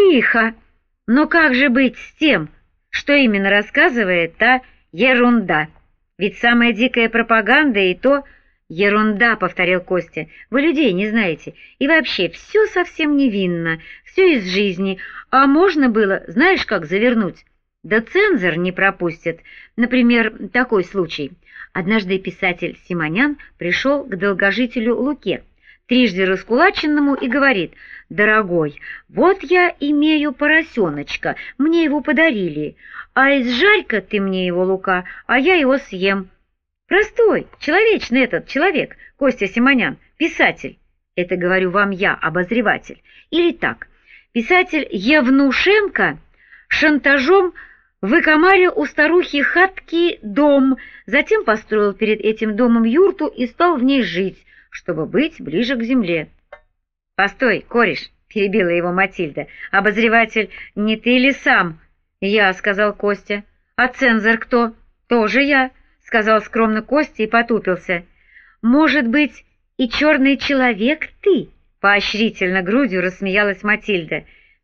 Лихо! Но как же быть с тем, что именно рассказывает та ерунда? Ведь самая дикая пропаганда и то... «Ерунда», — повторил Костя, — «вы людей не знаете. И вообще, все совсем невинно, все из жизни. А можно было, знаешь, как завернуть? Да цензор не пропустит. Например, такой случай. Однажды писатель Симонян пришел к долгожителю Луке, трижды раскулаченному, и говорит: «Дорогой, вот я имею поросеночка, мне его подарили, а изжарь-ка ты мне его, Лука, а я его съем». Простой, человечный этот человек, Костя Симонян, писатель. Это говорю вам я, обозреватель. Или так, писатель Евнушенко шантажом выкомарил у старухи хатки дом, затем построил перед этим домом юрту и стал в ней жить, чтобы быть ближе к земле. «Постой, кореш», — перебила его Матильда, — «обозреватель, не ты ли сам?» «Я», — сказал Костя. «А цензор кто?» «Тоже я», — сказал скромно Костя и потупился. «Может быть, и черный человек ты?» — поощрительно грудью рассмеялась Матильда.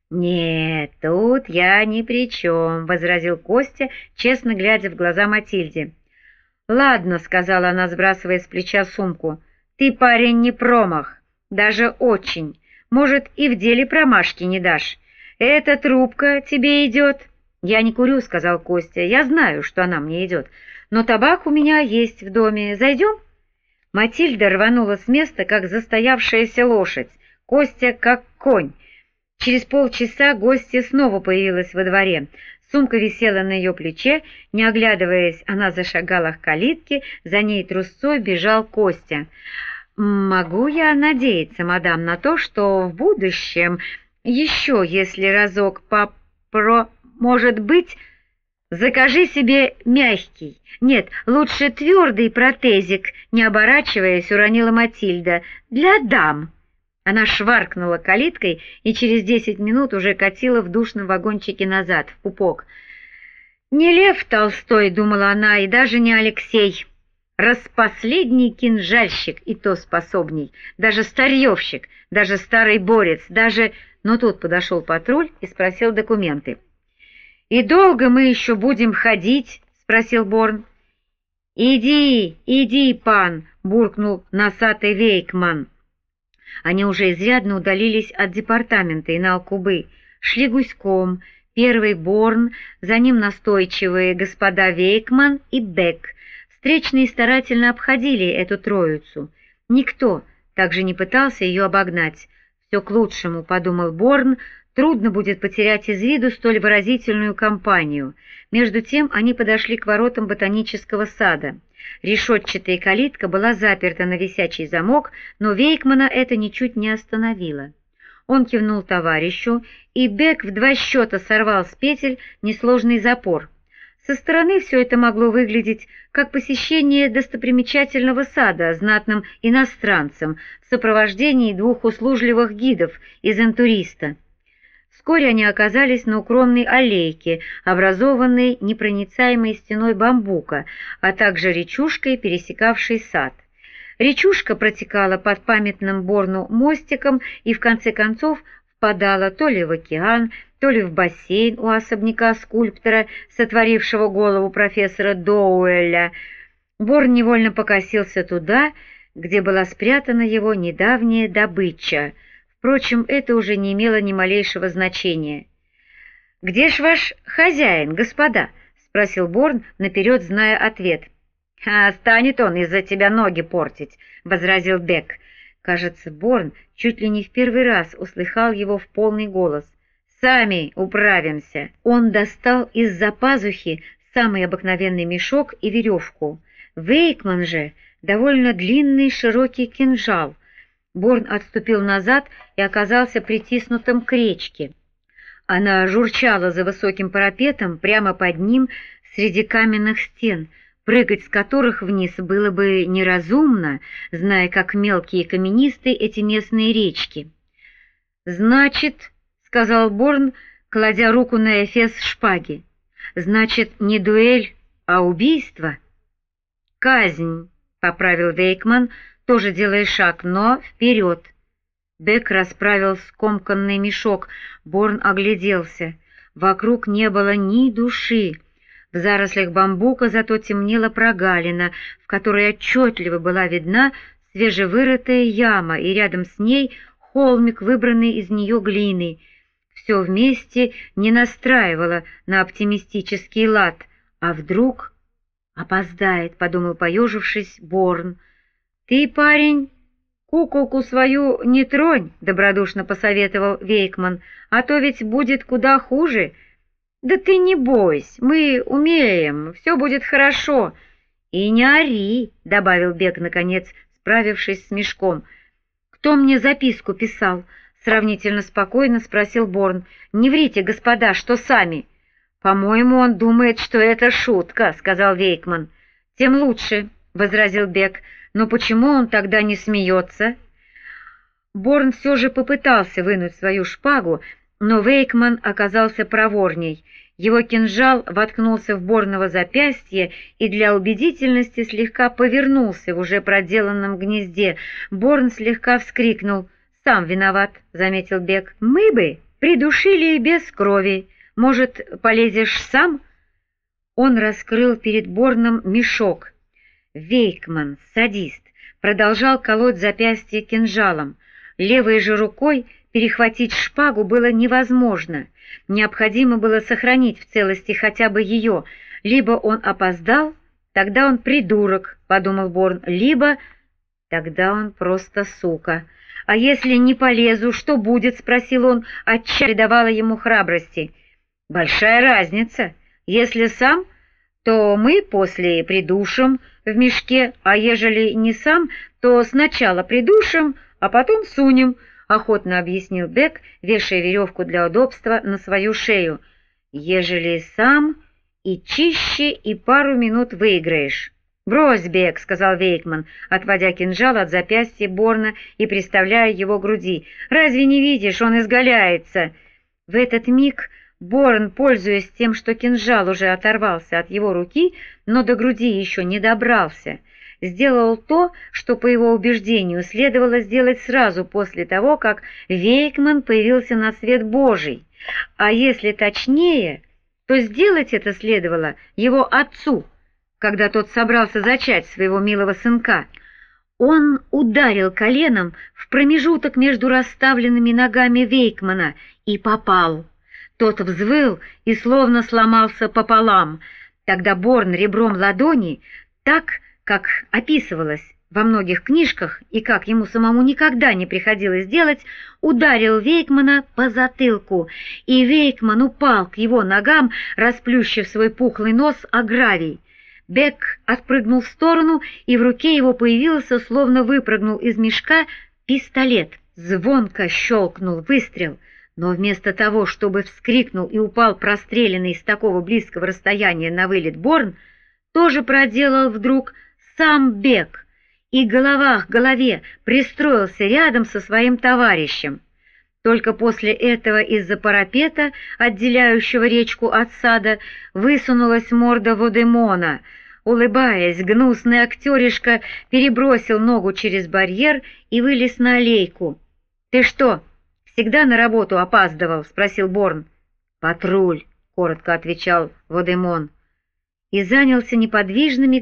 «Нет, тут я ни при чем», — возразил Костя, честно глядя в глаза Матильде. «Ладно», — сказала она, сбрасывая с плеча сумку, — «ты, парень, не промах, даже очень. Может, и в деле промашки не дашь. Эта трубка тебе идет?» «Я не курю», — сказал Костя, — «я знаю, что она мне идет, но табак у меня есть в доме. Зайдем?» Матильда рванула с места, как застоявшаяся лошадь, Костя как конь. Через полчаса гостья снова появилась во дворе. Сумка висела на ее плече, не оглядываясь, она зашагала к калитке, за ней трусцой бежал Костя. «Могу я надеяться, мадам, на то, что в будущем еще, если разок может быть, закажи себе мягкий, нет, лучше твердый протезик», не оборачиваясь, уронила Матильда, «для дам». Она шваркнула калиткой и через 10 минут уже катила в душном вагончике назад, в пупок. «Не Лев Толстой», — думала она, — «и даже не Алексей. Распоследний кинжальщик, и то способней, даже старьевщик, даже старый борец, даже...» Но тут подошел патруль и спросил документы. «И долго мы еще будем ходить?» — спросил Борн. «Иди, пан!» — буркнул носатый Вейкман. Они уже изрядно удалились от департамента и на Алкубы, шли гуськом, первый Борн, за ним настойчивые господа Вейкман и Бек. Встречные старательно обходили эту троицу. Никто также не пытался ее обогнать. «Все к лучшему», — подумал Борн, — «трудно будет потерять из виду столь выразительную компанию». Между тем они подошли к воротам ботанического сада. Решетчатая калитка была заперта на висячий замок, но Вейкмана это ничуть не остановило. Он кивнул товарищу, и Бек в 2 счета сорвал с петель несложный запор. Со стороны все это могло выглядеть как посещение достопримечательного сада знатным иностранцем в сопровождении 2 услужливых гидов из интуриста. Вскоре они оказались на укромной аллейке, образованной непроницаемой стеной бамбука, а также речушкой, пересекавшей сад. Речушка протекала под памятным Борну мостиком и в конце концов впадала то ли в океан, то ли в бассейн у особняка скульптора, сотворившего голову профессора Доуэля. Борн невольно покосился туда, где была спрятана его недавняя добыча. Впрочем, это уже не имело ни малейшего значения. «Где ж ваш хозяин, господа?» — спросил Борн, наперед зная ответ. «А станет он из-за тебя ноги портить», — возразил Бек. Кажется, Борн чуть ли не в первый раз услыхал его в полный голос. «Сами управимся». Он достал из-за пазухи самый обыкновенный мешок и веревку. Вейкман же довольно длинный широкий кинжал. Борн отступил назад и оказался притиснутым к речке. Она журчала за высоким парапетом прямо под ним среди каменных стен, прыгать с которых вниз было бы неразумно, зная, как мелкие и каменистые эти местные речки. «Значит, — сказал Борн, кладя руку на эфес шпаги, — значит, не дуэль, а убийство?» «Казнь», — поправил Вейкман, тоже делая шаг, но вперед. Бек расправил скомканный мешок. Борн огляделся. Вокруг не было ни души. В зарослях бамбука зато темнела прогалина, в которой отчетливо была видна свежевырытая яма, и рядом с ней холмик, выбранный из нее глиной. Все вместе не настраивало на оптимистический лад. А вдруг опоздает, подумал, поежившись, Борн. «Ты, парень, куколку свою не тронь», — добродушно посоветовал Вейкман, «а то ведь будет куда хуже». «Да ты не бойся, мы умеем, все будет хорошо». «И не ори», — добавил Бек, наконец, справившись с мешком. «Кто мне записку писал?» — сравнительно спокойно спросил Борн. «Не врите, господа, что сами». «По-моему, он думает, что это шутка», — сказал Вейкман. «Тем лучше», — возразил Бек. «Но почему он тогда не смеется?» Борн все же попытался вынуть свою шпагу, но Вейкман оказался проворней. Его кинжал воткнулся в Борново запястье и для убедительности слегка повернулся в уже проделанном гнезде. Борн слегка вскрикнул. «Сам виноват», — заметил Бек. «Мы бы придушили без крови. Может, полезешь сам?» Он раскрыл перед Борном мешок. Вейкман, садист, продолжал колоть запястье кинжалом. Левой же рукой перехватить шпагу было невозможно. Необходимо было сохранить в целости хотя бы ее. Либо он опоздал, тогда он придурок, подумал Борн, либо тогда он просто сука. «А если не полезу, что будет?» — спросил он, отчаянно придавала ему храбрости. «Большая разница. Если сам, то мы после придушим в мешке, а ежели не сам, то сначала придушим, а потом сунем», — охотно объяснил Бек, вешая веревку для удобства на свою шею. «Ежели сам, и чище, и пару минут выиграешь». «Брось, Бек», — сказал Вейкман, отводя кинжал от запястья Борна и приставляя его к груди. «Разве не видишь, он изгаляется?» В этот миг Борн, пользуясь тем, что кинжал уже оторвался от его руки, но до груди еще не добрался, сделал то, что, по его убеждению, следовало сделать сразу после того, как Вейкман появился на свет Божий. А если точнее, то сделать это следовало его отцу, когда тот собрался зачать своего милого сынка. Он ударил коленом в промежуток между расставленными ногами Вейкмана и попал. Тот взвыл и словно сломался пополам. Тогда Борн ребром ладони, так, как описывалось во многих книжках и как ему самому никогда не приходилось делать, ударил Вейкмана по затылку, и Вейкман упал к его ногам, расплющив свой пухлый нос о гравий. Бек отпрыгнул в сторону, и в руке его появился, словно выпрыгнул из мешка, пистолет. Звонко щелкнул выстрел, но вместо того, чтобы вскрикнул и упал простреленный с такого близкого расстояния на вылет Борн, тоже проделал вдруг сам Бек, и голова к голове пристроился рядом со своим товарищем. Только после этого из-за парапета, отделяющего речку от сада, высунулась морда Водемона. Улыбаясь, гнусный актеришка перебросил ногу через барьер и вылез на аллейку. «Ты что, всегда на работу опаздывал?» — спросил Борн. «Патруль», — коротко отвечал Водемон, и занялся неподвижными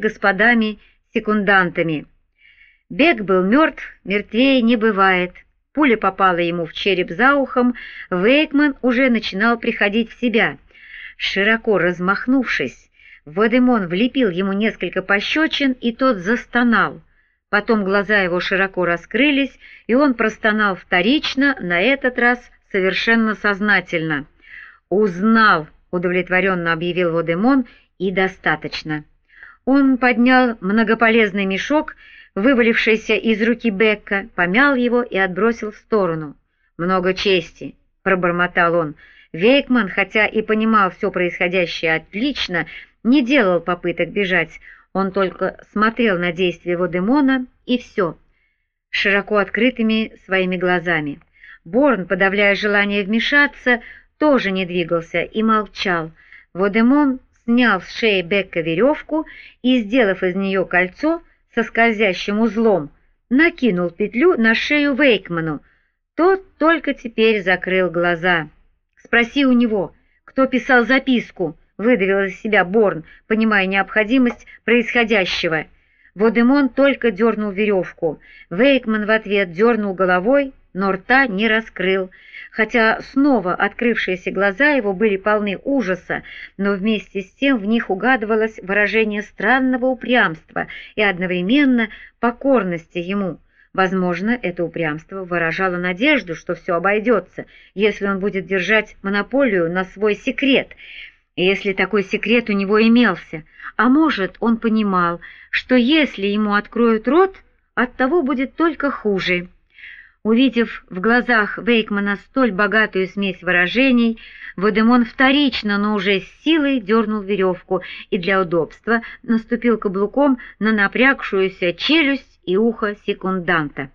господами-секундантами. Бек был мертв, мертвее не бывает. Пуля попала ему в череп за ухом, Вейкман уже начинал приходить в себя. Широко размахнувшись, Водемон влепил ему несколько пощечин, и тот застонал. Потом глаза его широко раскрылись, и он простонал вторично, на этот раз совершенно сознательно. «Узнал», — удовлетворенно объявил Водемон, — «и достаточно». Он поднял многополезный мешок, вывалившийся из руки Бекка, помял его и отбросил в сторону. «Много чести», — пробормотал он. Вейкман, хотя и понимал все происходящее отлично, не делал попыток бежать, он только смотрел на действия Водемона, и все, широко открытыми своими глазами. Борн, подавляя желание вмешаться, тоже не двигался и молчал. Водемон снял с шеи Бекка веревку и, сделав из нее кольцо со скользящим узлом, накинул петлю на шею Вейкману. Тот только теперь закрыл глаза. «Спроси у него, кто писал записку», — выдавил из себя Борн, понимая необходимость происходящего. Водемон только дернул веревку. Вейкман в ответ дернул головой, но рта не раскрыл. Хотя снова открывшиеся глаза его были полны ужаса, но вместе с тем в них угадывалось выражение странного упрямства и одновременно покорности ему. Возможно, это упрямство выражало надежду, что все обойдется, если он будет держать монополию на свой секрет, если такой секрет у него имелся. А может, он понимал, что если ему откроют рот, от того будет только хуже. Увидев в глазах Вейкмана столь богатую смесь выражений, Водемон вторично, но уже с силой дернул веревку и для удобства наступил каблуком на напрягшуюся челюсть и ухо секунданта.